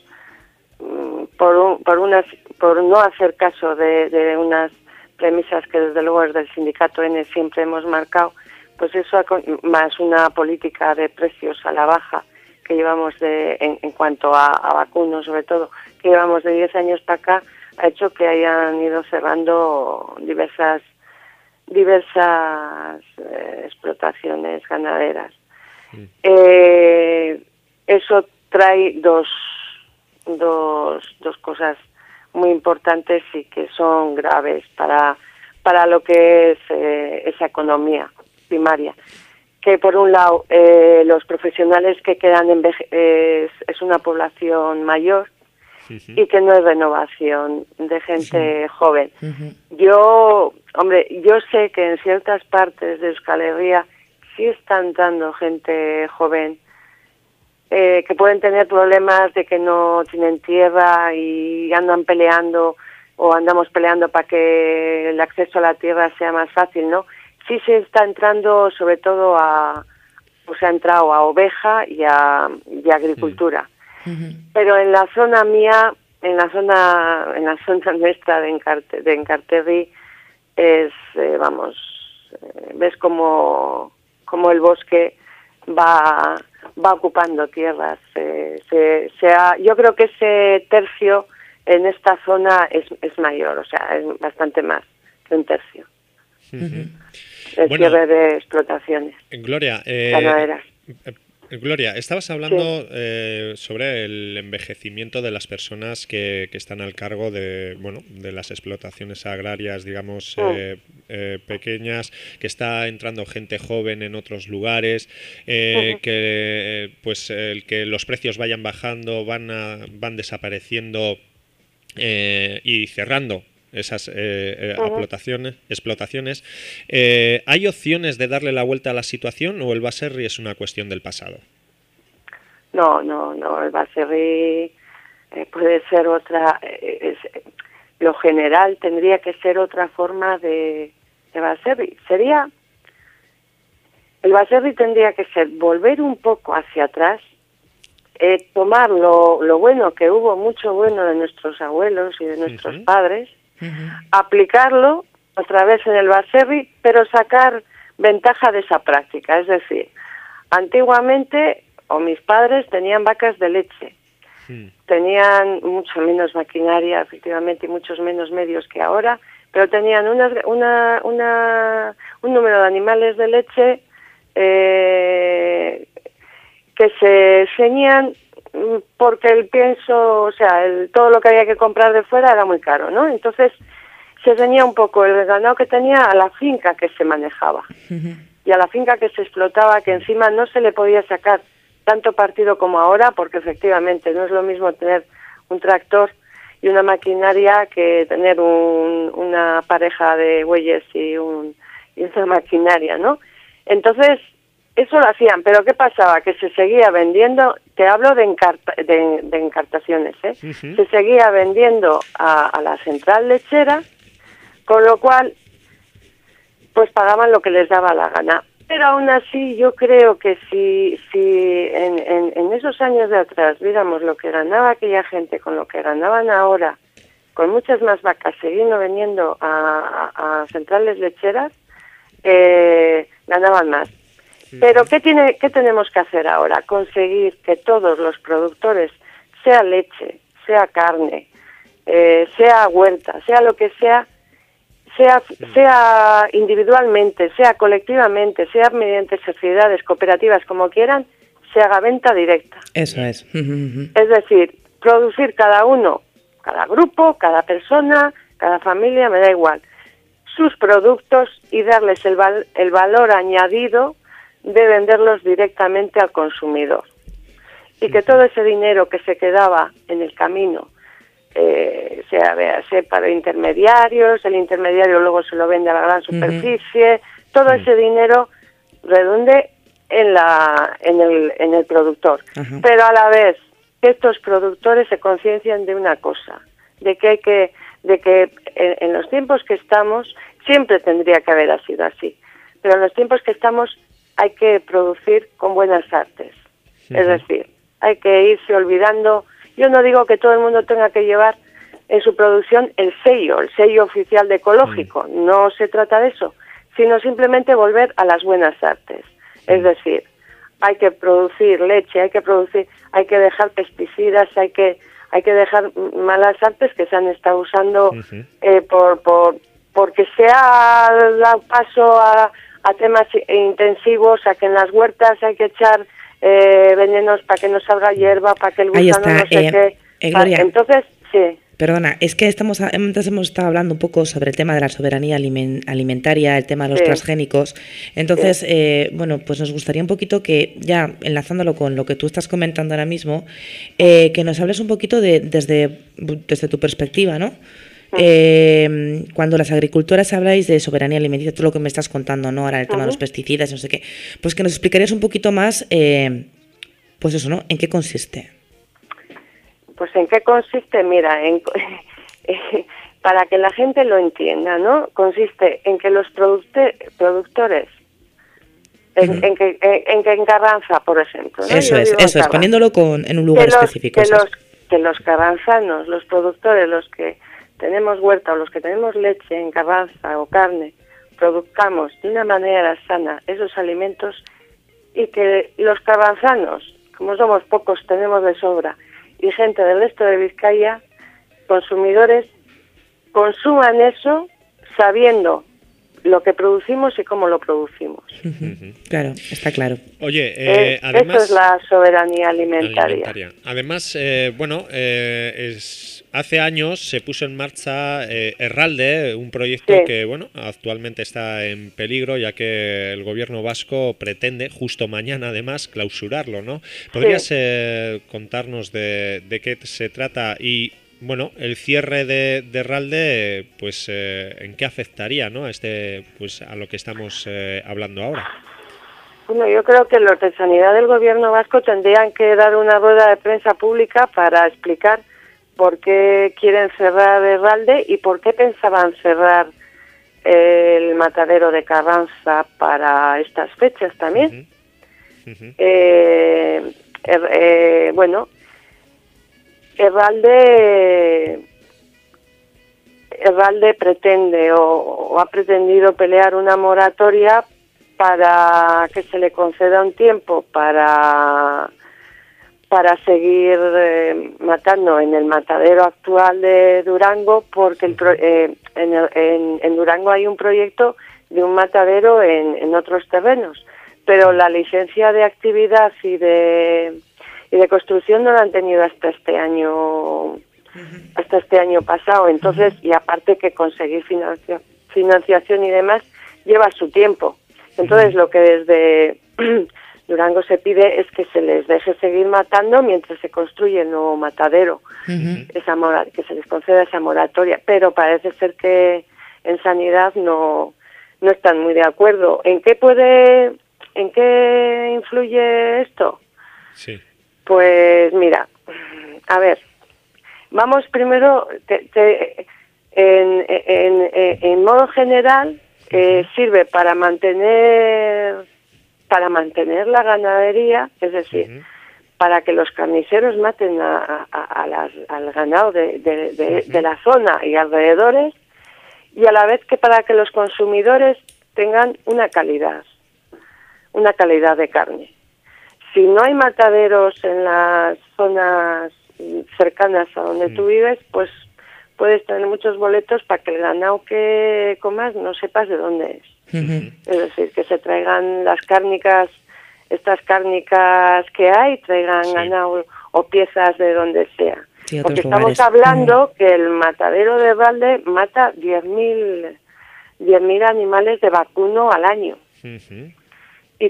por no hacer caso de unas premisas que desde luego desde el sindicato N siempre hemos marcado, pues eso más una política de precios a la baja que llevamos en cuanto a vacunos sobre todo, que llevamos de 10 años para acá, ha hecho que hayan ido cerrando diversas explotaciones ganaderas. eso trae dos cosas muy importantes y que son graves para lo que es esa economía primaria. Que por un lado los profesionales que quedan es una población mayor y que no hay renovación de gente joven. Yo sé que en ciertas partes de Euskal Herria sí están dando gente joven que pueden tener problemas de que no tienen tierra y andan peleando o andamos peleando para que el acceso a la tierra sea más fácil, ¿no? Sí se está entrando sobre todo se ha entrado a oveja y a agricultura. Pero en la zona mía, en la zona nuestra de Enkarterri, ves como el bosque va ocupando tierras. Yo creo que ese tercio en esta zona es mayor, o sea, es bastante más que un tercio. El cierre de explotaciones ganaderas. Gloria, estabas hablando sobre el envejecimiento de las personas que están al cargo de las explotaciones agrarias, digamos, pequeñas, que está entrando gente joven en otros lugares, que pues el que los precios vayan bajando, van desapareciendo y cerrando esas explotaciones. ¿Hay opciones de darle la vuelta a la situación o el baserri es una cuestión del pasado? No, el baserri puede ser otra. Lo general tendría que ser otra forma de baserri. El baserri tendría que ser volver un poco hacia atrás, tomar lo bueno que hubo, mucho bueno de nuestros abuelos y de nuestros padres, aplicarlo otra vez en el baserri, pero sacar ventaja de esa práctica. Es decir, antiguamente mis padres tenían vacas de leche, tenían mucho menos maquinaria, efectivamente, y muchos menos medios que ahora, pero tenían un número de animales de leche que se ceñían porque el pienso, o sea, todo lo que había que comprar de fuera era muy caro, ¿no? Entonces se ceñía un poco el ganado que tenía a la finca que se manejaba y a la finca que se explotaba, que encima no se le podía sacar tanto partido como ahora, porque efectivamente no es lo mismo tener un tractor y una maquinaria que tener una pareja de bueyes y una maquinaria, ¿no? Entonces eso lo hacían, pero ¿qué pasaba? Que se seguía vendiendo, te hablo de encartaciones, se seguía vendiendo a la central lechera, con lo cual pues pagaban lo que les daba la gana. Pero aún así yo creo que si en esos años de atrás viéramos lo que ganaba aquella gente con lo que ganaban ahora, con muchas más vacas, siguiendo vendiendo a centrales lecheras, ganaban más. Pero ¿qué tenemos que hacer ahora? Conseguir que todos los productores, sea leche, sea carne, sea huerta, sea lo que sea individualmente, sea colectivamente, sea mediante sociedades, cooperativas, como quieran, se haga venta directa. Eso es. Es decir, producir cada uno, cada grupo, cada persona, cada familia, me da igual, sus productos y darles el valor añadido de venderlos directamente al consumidor. Y que todo ese dinero que se quedaba en el camino, sea para intermediarios, el intermediario luego se lo vende a la gran superficie, todo ese dinero redunde en el productor. Pero a la vez que estos productores se conciencian de una cosa, de que en los tiempos que estamos, siempre tendría que haber sido así, pero en los tiempos que estamos hay que producir con buenas artes. Es decir, hay que irse olvidando. Yo no digo que todo el mundo tenga que llevar en su producción el sello oficial de ecológico. No se trata de eso, sino simplemente volver a las buenas artes. Es decir, hay que producir leche, hay que dejar pesticidas, hay que dejar malas artes que se han estado usando porque se ha dado paso a temas intensivos, a que en las huertas hay que echar venenos para que no salga hierba, para que el gusano no sé qué. Gloria, entonces, sí. Perdona, es que antes hemos estado hablando un poco sobre el tema de la soberanía alimentaria, el tema de los transgénicos. Entonces, bueno, pues nos gustaría un poquito que, ya enlazándolo con lo que tú estás comentando ahora mismo, que nos hables un poquito desde tu perspectiva, ¿no? Cuando las agricultoras habláis de soberanía alimentaria, todo lo que me estás contando, ¿no? Ahora el tema de los pesticidas, no sé qué, pues que nos explicarías un poquito más, pues eso, ¿no? ¿En qué consiste? Pues en qué consiste, mira, para que la gente lo entienda, ¿no? Consiste en que los productores, en que en Carranza, por ejemplo, ¿no? Eso es, poniéndolo en un lugar específico. Que los carranzanos, los productores, los que tenemos huerta o los que tenemos leche en Carranza o carne, produzcamos de una manera sana esos alimentos y que los carranzanos, como somos pocos, tenemos de sobra, y gente del resto de Vizcaya, consumidores, consuman eso sabiendo lo que producimos y cómo lo producimos. Claro, está claro. Oye, además... Eso es la soberanía alimentaria. Además, hace años se puso en marcha Erralde, un proyecto que, bueno, actualmente está en peligro, ya que el gobierno vasco pretende, justo mañana además, clausurarlo, ¿no? ¿Podrías contarnos de qué se trata y... Bueno, el cierre de Erralde, pues, ¿en qué afectaría, ¿no? A lo que estamos hablando ahora. Bueno, yo creo que los de Sanidad del Gobierno vasco tendrían que dar una rueda de prensa pública para explicar por qué quieren cerrar Erralde y por qué pensaban cerrar el matadero de Carranza para estas fechas también. Bueno, Erralde pretende o ha pretendido pelear una moratoria para que se le conceda un tiempo para seguir matando en el matadero actual de Durango, porque en Durango hay un proyecto de un matadero en otros terrenos, pero la licencia de actividad y de construcción no la han tenido hasta este año pasado. Entonces, y aparte que conseguir financiación y demás lleva su tiempo. Entonces, lo que desde Durango se pide es que se les deje seguir matando mientras se construye el nuevo matadero, que se les conceda esa moratoria, pero parece ser que en Sanidad no están muy de acuerdo. ¿En qué influye esto? Sí. Pues mira, a ver, vamos primero, en modo general, sirve para mantener la ganadería, es decir, para que los carniceros maten al ganado de la zona y alrededores, y a la vez que para que los consumidores tengan una calidad de carne. Si no hay mataderos en las zonas cercanas a donde tú vives, pues puedes tener muchos boletos para que el ganado que comas no sepas de dónde es. Es decir, que se traigan estas cárnicas que hay, traigan ganado o piezas de donde sea. Sí, porque estamos hablando que el matadero de Erralde mata 10.000 animales de vacuno al año. Y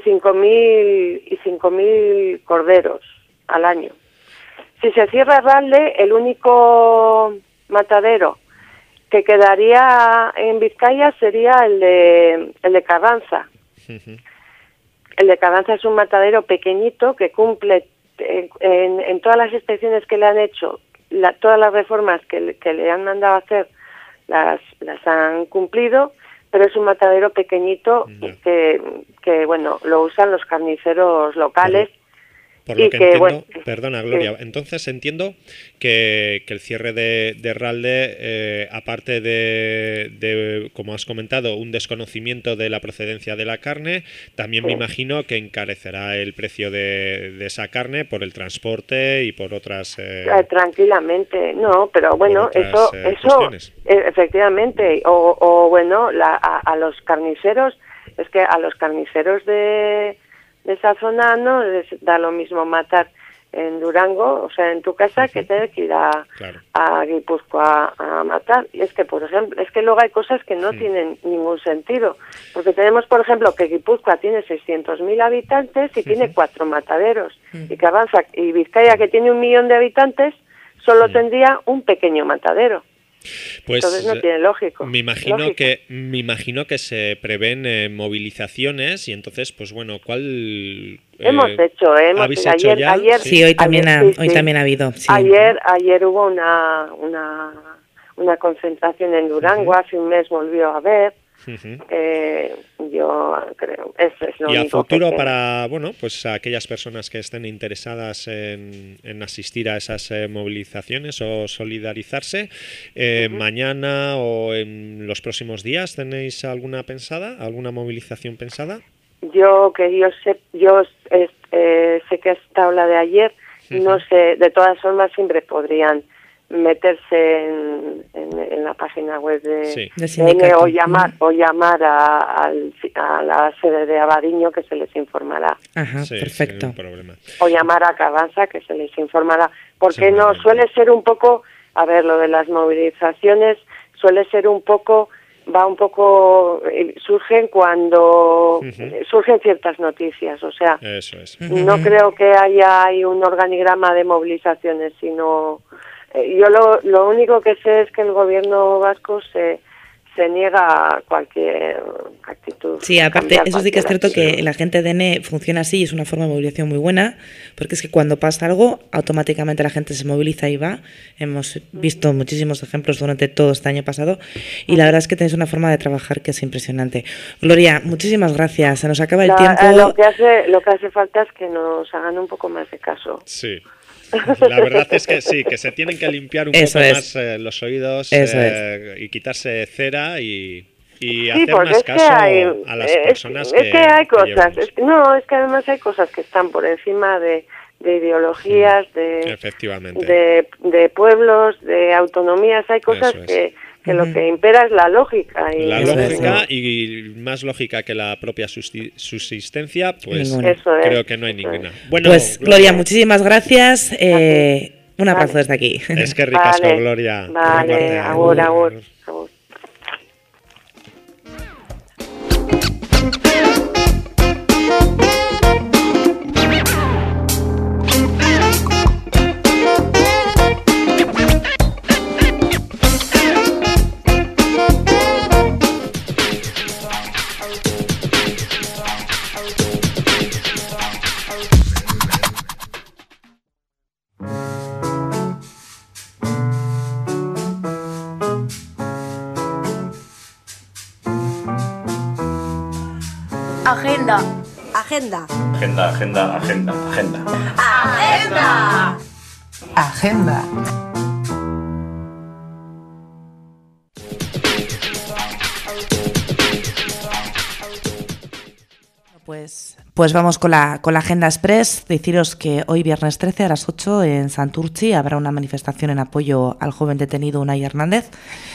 5.000 corderos al año. Si se cierra Erralde, el único matadero que quedaría en Vizcaya sería el de Carranza. El de Carranza es un matadero pequeñito que cumple en todas las inspecciones que le han hecho, todas las reformas que le han mandado a hacer las han cumplido, pero es un matadero pequeñito que bueno, lo usan los carniceros locales. Por lo que entiendo, perdona Gloria, entonces entiendo que el cierre de Erralde, aparte de, como has comentado, un desconocimiento de la procedencia de la carne, también me imagino que encarecerá el precio de esa carne por el transporte y por otras... tranquilamente, no, pero bueno, eso efectivamente, o bueno, a los carniceros, es que a los carniceros de esa zona no les da lo mismo matar en Durango, o sea, en tu casa, que tener que ir a Guipúzcoa a matar. Y es que, por ejemplo, es que luego hay cosas que no tienen ningún sentido, porque tenemos, por ejemplo, que Guipúzcoa tiene 600.000 habitantes y tiene 4 mataderos, y que avanza, y Vizcaya, que tiene 1 millón de habitantes, solo tendría un pequeño matadero. Pues, entonces no tiene lógico. Me imagino que se prevén movilizaciones y entonces, pues bueno, ¿cuál hemos hecho ayer sí, hoy también ha habido. Sí. Ayer hubo una concentración en Durango, hace un mes volvió a haber. Yo creo eso es lo y único a futuro que para pues aquellas personas que estén interesadas en asistir a esas movilizaciones o solidarizarse, mañana o en los próximos días, ¿tenéis alguna movilización pensada? Yo sé que hasta la de ayer, no sé, de todas formas siempre podrían meterse en la página web de CN o llamar a la sede de Abadiño, que se les informará. Ajá, perfecto. O llamar a Carranza, que se les informará. Porque no suele ser un poco, a ver, lo de las movilizaciones suele ser un poco, surgen cuando surgen ciertas noticias, o sea, eso es. No creo que haya un organigrama de movilizaciones, sino yo lo único que sé es que el gobierno vasco se niega a cualquier actitud. Sí, aparte, eso sí que es cierto que la gente de ENE funciona así y es una forma de movilización muy buena, porque es que cuando pasa algo, automáticamente la gente se moviliza y va. Hemos visto muchísimos ejemplos durante todo este año pasado y la verdad es que tenéis una forma de trabajar que es impresionante. Gloria, muchísimas gracias. Se nos acaba el tiempo. Lo que hace falta es que nos hagan un poco más de caso. Sí. La verdad es que sí, que se tienen que limpiar un poco más los oídos y quitarse cera y hacer más caso a las personas que... Es que hay cosas, es que además hay cosas que están por encima de ideologías, de pueblos, de autonomías, hay cosas que lo que impera es la lógica. Y más lógica que la propia subsistencia, pues ninguna. Creo que no hay ninguna. Bueno, pues Gloria, muchísimas gracias. Un abrazo desde aquí. Es que ricasco, Gloria. Vale, agur. Agenda. Pues vamos con la Agenda Express. Deciros que hoy, viernes 13, a las 8, en Santurtzi, habrá una manifestación en apoyo al joven detenido Unai Hernández.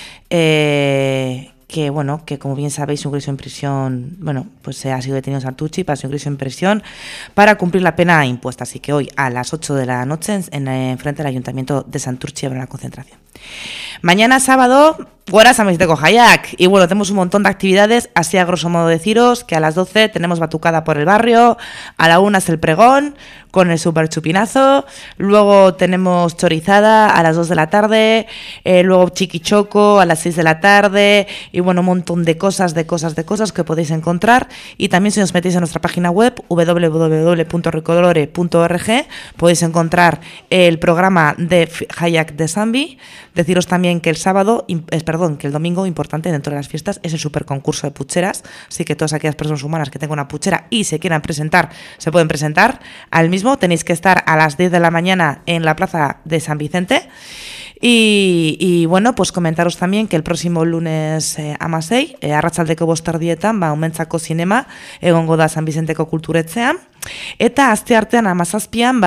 Que como bien sabéis, un ingreso en prisión, pues ha sido detenido en Santurtzi para su ingreso en prisión para cumplir la pena impuesta. Así que hoy a las 8 de la noche, en frente al Ayuntamiento de Santurtzi, habrá una concentración. Mañana sábado, Gora San Vicente Cojayac. Y bueno, tenemos un montón de actividades, así a grosso modo deciros que a las 12 tenemos batucada por el barrio, a la 1 es el pregón con el super chupinazo, luego tenemos chorizada a las 2 de la tarde, luego chiquichoco a las 6 de la tarde, y bueno, un montón de cosas que podéis encontrar. Y también, si os metéis en nuestra página web www.ricolore.org, podéis encontrar el programa de Hayak de Zambi. Deciros también que que el domingo, importante dentro de las fiestas, es el super concurso de pucheras, así que todas aquellas personas humanas que tengan una puchera y se quieran presentar, se pueden presentar al mismo. Tenéis que estar a las 10 de la mañana en la plaza de San Vicente. Y bueno, pues comentaros también que el próximo lunes amasei, arratsaldeko 5 tardietan, omentzako zinema egongo da San Vicenteko kulturetzean. Eta asteartean 17an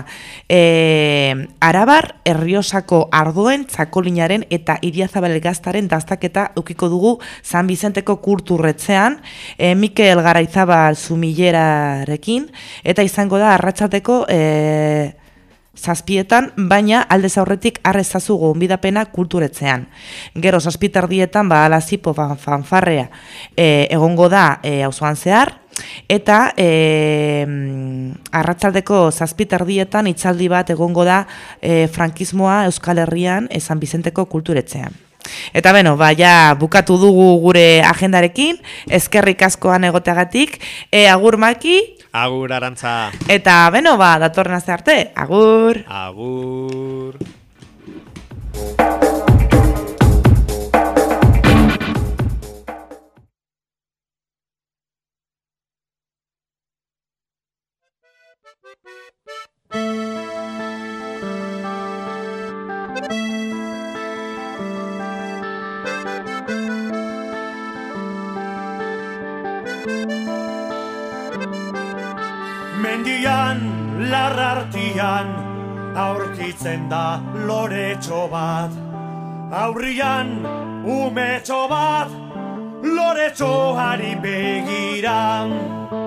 Arabar Erriosako ardoen, txakolinaren eta Idiazabal Gaztaren daztaketa ukiko dugu San Bizenteko kulturretzean, Mikel Garaizabal Zumillerarekin, eta izango da arratsaldeko 7:00, baina aldez aurretik arrezazu gonbidapena kulturetzean. Gero 7:30 alazipo fanfarrea egongo da auzoan zehar, eta arratsaldeko 7:30 hitzaldi bat egongo da frankismoa Euskal Herrian San Bizenteko kulturetzean. Eta beno, ja bukatu dugu gure agendarekin, eskerrik askoan egoteagatik, agur Maki, agur Arantza. Eta beno, datorren aste arte, agur. Agur. Mendian, larrartian, aurkitzen da loretxo bat. Aurrian, umetxo bat, loretxoari begiran.